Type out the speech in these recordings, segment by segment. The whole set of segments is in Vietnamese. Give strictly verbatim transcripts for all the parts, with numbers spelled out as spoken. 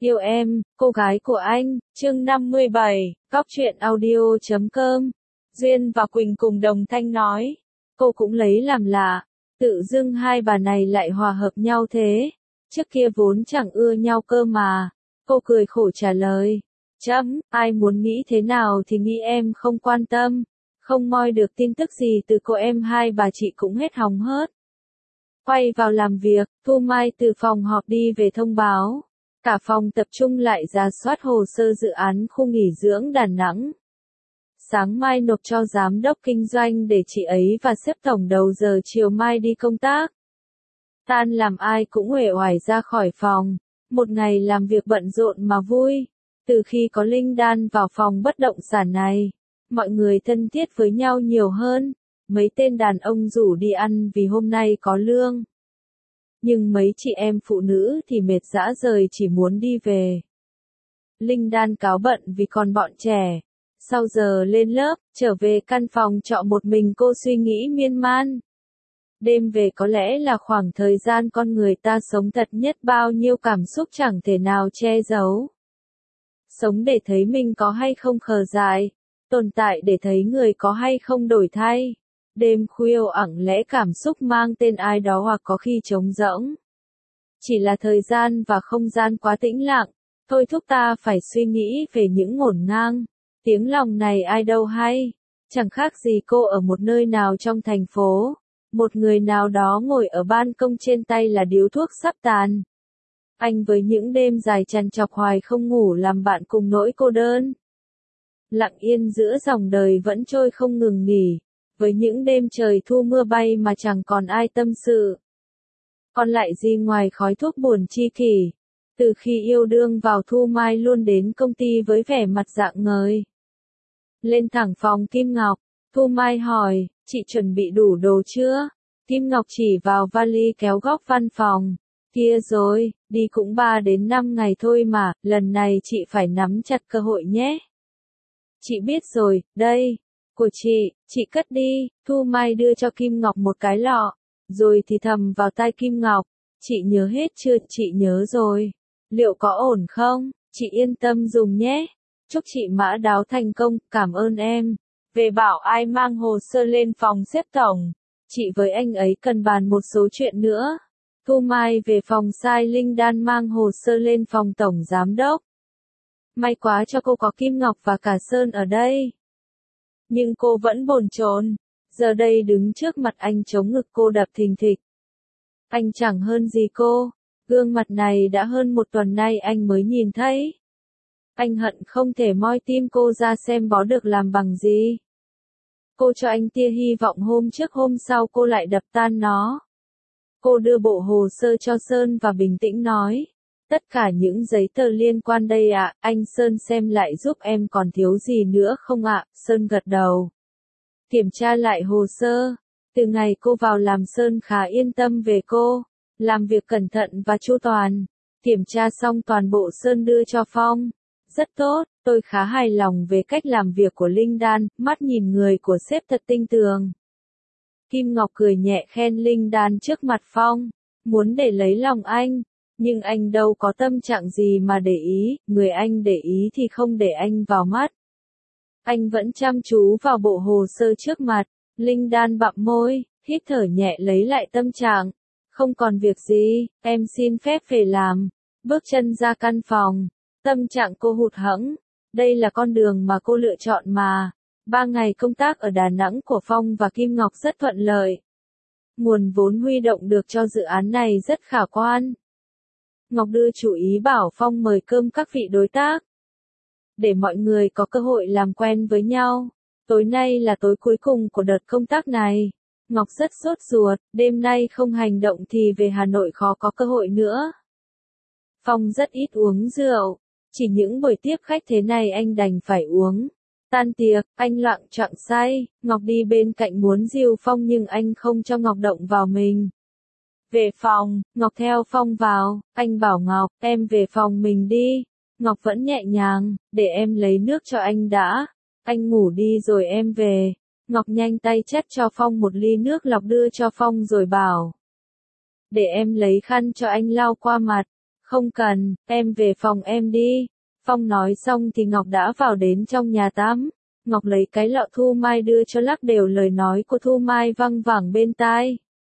Yêu em, cô gái của anh, chương năm mươi bảy, góc truyện audio chấm com. Duyên và Quỳnh cùng đồng thanh nói. Cô cũng lấy làm lạ, tự dưng hai bà này lại hòa hợp nhau thế. Trước kia vốn chẳng ưa nhau cơ mà. Cô cười khổ trả lời. Chấm, ai muốn nghĩ thế nào thì nghĩ em không quan tâm. Không moi được tin tức gì từ cô em hai bà chị cũng hết hóng hớt. Quay vào làm việc, Thu Mai từ phòng họp đi về thông báo. Cả phòng tập trung lại rà soát hồ sơ dự án khu nghỉ dưỡng Đà Nẵng. Sáng mai nộp cho giám đốc kinh doanh để chị ấy và sếp tổng đầu giờ chiều mai đi công tác. Tan làm ai cũng uể oải ra khỏi phòng. Một ngày làm việc bận rộn mà vui. Từ khi có Linh Đan vào phòng bất động sản này, mọi người thân thiết với nhau nhiều hơn. Mấy tên đàn ông rủ đi ăn vì hôm nay có lương. Nhưng mấy chị em phụ nữ thì mệt rã rời chỉ muốn đi về. Linh Đan cáo bận vì còn bọn trẻ. Sau giờ lên lớp, trở về căn phòng trọ một mình cô suy nghĩ miên man. Đêm về có lẽ là khoảng thời gian con người ta sống thật nhất, bao nhiêu cảm xúc chẳng thể nào che giấu. Sống để thấy mình có hay không khờ dại, tồn tại để thấy người có hay không đổi thay. Đêm khuya ẳng lẽ cảm xúc mang tên ai đó hoặc có khi trống rỗng. Chỉ là thời gian và không gian quá tĩnh lặng, thôi thúc ta phải suy nghĩ về những ngổn ngang. Tiếng lòng này ai đâu hay, chẳng khác gì cô ở một nơi nào trong thành phố. Một người nào đó ngồi ở ban công trên tay là điếu thuốc sắp tàn. Anh với những đêm dài trằn trọc hoài không ngủ làm bạn cùng nỗi cô đơn. Lặng yên giữa dòng đời vẫn trôi không ngừng nghỉ. Với những đêm trời thu mưa bay mà chẳng còn ai tâm sự. Còn lại gì ngoài khói thuốc buồn chi kỷ. Từ khi yêu đương vào, Thu Mai luôn đến công ty với vẻ mặt rạng ngời. Lên thẳng phòng Kim Ngọc, Thu Mai hỏi, chị chuẩn bị đủ đồ chưa? Kim Ngọc chỉ vào vali kéo góc văn phòng. Kia rồi, đi cũng ba đến năm ngày thôi mà, lần này chị phải nắm chặt cơ hội nhé. Chị biết rồi, đây. Của chị, chị cất đi. Thu Mai đưa cho Kim Ngọc một cái lọ, rồi thì thầm vào tai Kim Ngọc, chị nhớ hết chưa? Chị nhớ rồi. Liệu có ổn không? Chị yên tâm dùng nhé. Chúc chị mã đáo thành công, cảm ơn em. Về bảo ai mang hồ sơ lên phòng sếp tổng. Chị với anh ấy cần bàn một số chuyện nữa. Thu Mai về phòng sai Linh Đan mang hồ sơ lên phòng tổng giám đốc. May quá cho cô có Kim Ngọc và cả Sơn ở đây. Nhưng cô vẫn bồn chồn, giờ đây đứng trước mặt anh chống ngực cô đập thình thịch. Anh chẳng hơn gì cô, gương mặt này đã hơn một tuần nay anh mới nhìn thấy. Anh hận không thể moi tim cô ra xem bó được làm bằng gì. Cô cho anh tia hy vọng, hôm trước hôm sau cô lại đập tan nó. Cô đưa bộ hồ sơ cho Sơn và bình tĩnh nói. Tất cả những giấy tờ liên quan đây ạ, anh Sơn xem lại giúp em, còn thiếu gì nữa không ạ? Sơn gật đầu. Kiểm tra lại hồ sơ. Từ ngày cô vào làm Sơn khá yên tâm về cô. Làm việc cẩn thận và chu toàn. Kiểm tra xong toàn bộ Sơn đưa cho Phong. Rất tốt, tôi khá hài lòng về cách làm việc của Linh Đan, mắt nhìn người của sếp thật tinh tường. Kim Ngọc cười nhẹ khen Linh Đan trước mặt Phong. Muốn để lấy lòng anh. Nhưng anh đâu có tâm trạng gì mà để ý, người anh để ý thì không để anh vào mắt. Anh vẫn chăm chú vào bộ hồ sơ trước mặt. Linh Đan bặm môi, hít thở nhẹ lấy lại tâm trạng. Không còn việc gì, em xin phép về làm. Bước chân ra căn phòng. Tâm trạng cô hụt hẫng. Đây là con đường mà cô lựa chọn mà. Ba ngày công tác ở Đà Nẵng của Phong và Kim Ngọc rất thuận lợi. Nguồn vốn huy động được cho dự án này rất khả quan. Ngọc đưa chủ ý bảo Phong mời cơm các vị đối tác. Để mọi người có cơ hội làm quen với nhau. Tối nay là tối cuối cùng của đợt công tác này. Ngọc rất sốt ruột, đêm nay không hành động thì về Hà Nội khó có cơ hội nữa. Phong rất ít uống rượu. Chỉ những buổi tiếp khách thế này anh đành phải uống. Tan tiệc, anh loạng choạng say. Ngọc đi bên cạnh muốn dìu Phong nhưng anh không cho Ngọc động vào mình. Về phòng, Ngọc theo Phong vào, anh bảo Ngọc, em về phòng mình đi. Ngọc vẫn nhẹ nhàng, để em lấy nước cho anh đã. Anh ngủ đi rồi em về. Ngọc nhanh tay chắt cho Phong một ly nước lọc đưa cho Phong rồi bảo. Để em lấy khăn cho anh lau qua mặt. Không cần, em về phòng em đi. Phong nói xong thì Ngọc đã vào đến trong nhà tắm. Ngọc lấy cái lọ Thu Mai đưa cho, lắc đều lời nói của Thu Mai văng vẳng bên tai.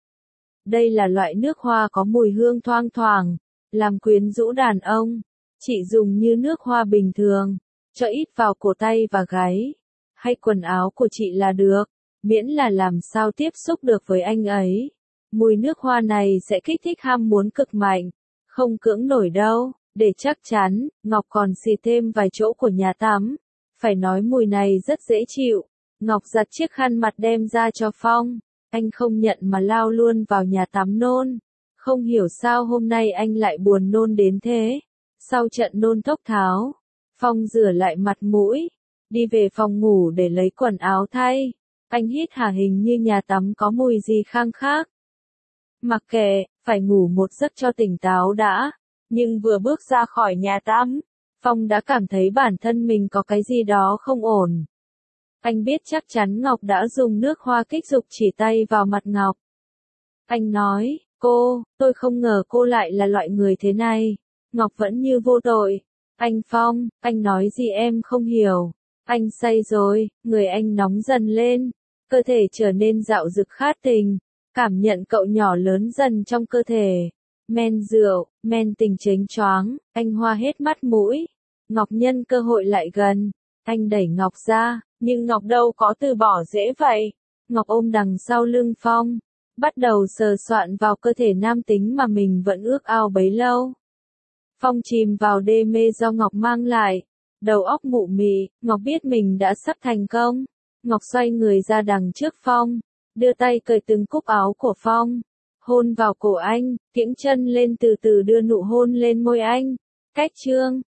Đây là loại nước hoa có mùi hương thoang thoảng, làm quyến rũ đàn ông. Chị dùng như nước hoa bình thường, cho ít vào cổ tay và gáy, hay quần áo của chị là được, miễn là làm sao tiếp xúc được với anh ấy. Mùi nước hoa này sẽ kích thích ham muốn cực mạnh, không cưỡng nổi đâu. Để chắc chắn, Ngọc còn xịt thêm vài chỗ của nhà tắm. Phải nói mùi này rất dễ chịu. Ngọc giặt chiếc khăn mặt đem ra cho Phong. Anh không nhận mà lao luôn vào nhà tắm nôn. Không hiểu sao hôm nay anh lại buồn nôn đến thế. Sau trận nôn thốc tháo, Phong rửa lại mặt mũi, đi về phòng ngủ để lấy quần áo thay. Anh hít hà, hình như nhà tắm có mùi gì khang khác. Mặc kệ, phải ngủ một giấc cho tỉnh táo đã. Nhưng vừa bước ra khỏi nhà tắm, Phong đã cảm thấy bản thân mình có cái gì đó không ổn. Anh biết chắc chắn Ngọc đã dùng nước hoa kích dục chỉ tay vào mặt Ngọc. Anh nói, cô, tôi không ngờ cô lại là loại người thế này. Ngọc vẫn như vô tội. Anh Phong, anh nói gì em không hiểu. Anh say rồi, người anh nóng dần lên, cơ thể trở nên dạo dực khát tình, cảm nhận cậu nhỏ lớn dần trong cơ thể. Men rượu, men tình chênh choáng, anh hoa hết mắt mũi. Ngọc nhân cơ hội lại gần, anh đẩy Ngọc ra, nhưng Ngọc đâu có từ bỏ dễ vậy. Ngọc ôm đằng sau lưng Phong, bắt đầu sờ soạn vào cơ thể nam tính mà mình vẫn ước ao bấy lâu. Phong chìm vào đê mê do Ngọc mang lại, đầu óc mụ mị. Ngọc biết mình đã sắp thành công. Ngọc xoay người ra đằng trước Phong, đưa tay cởi từng cúc áo của Phong, hôn vào cổ anh, kiễng chân lên từ từ đưa nụ hôn lên môi anh. Cách chương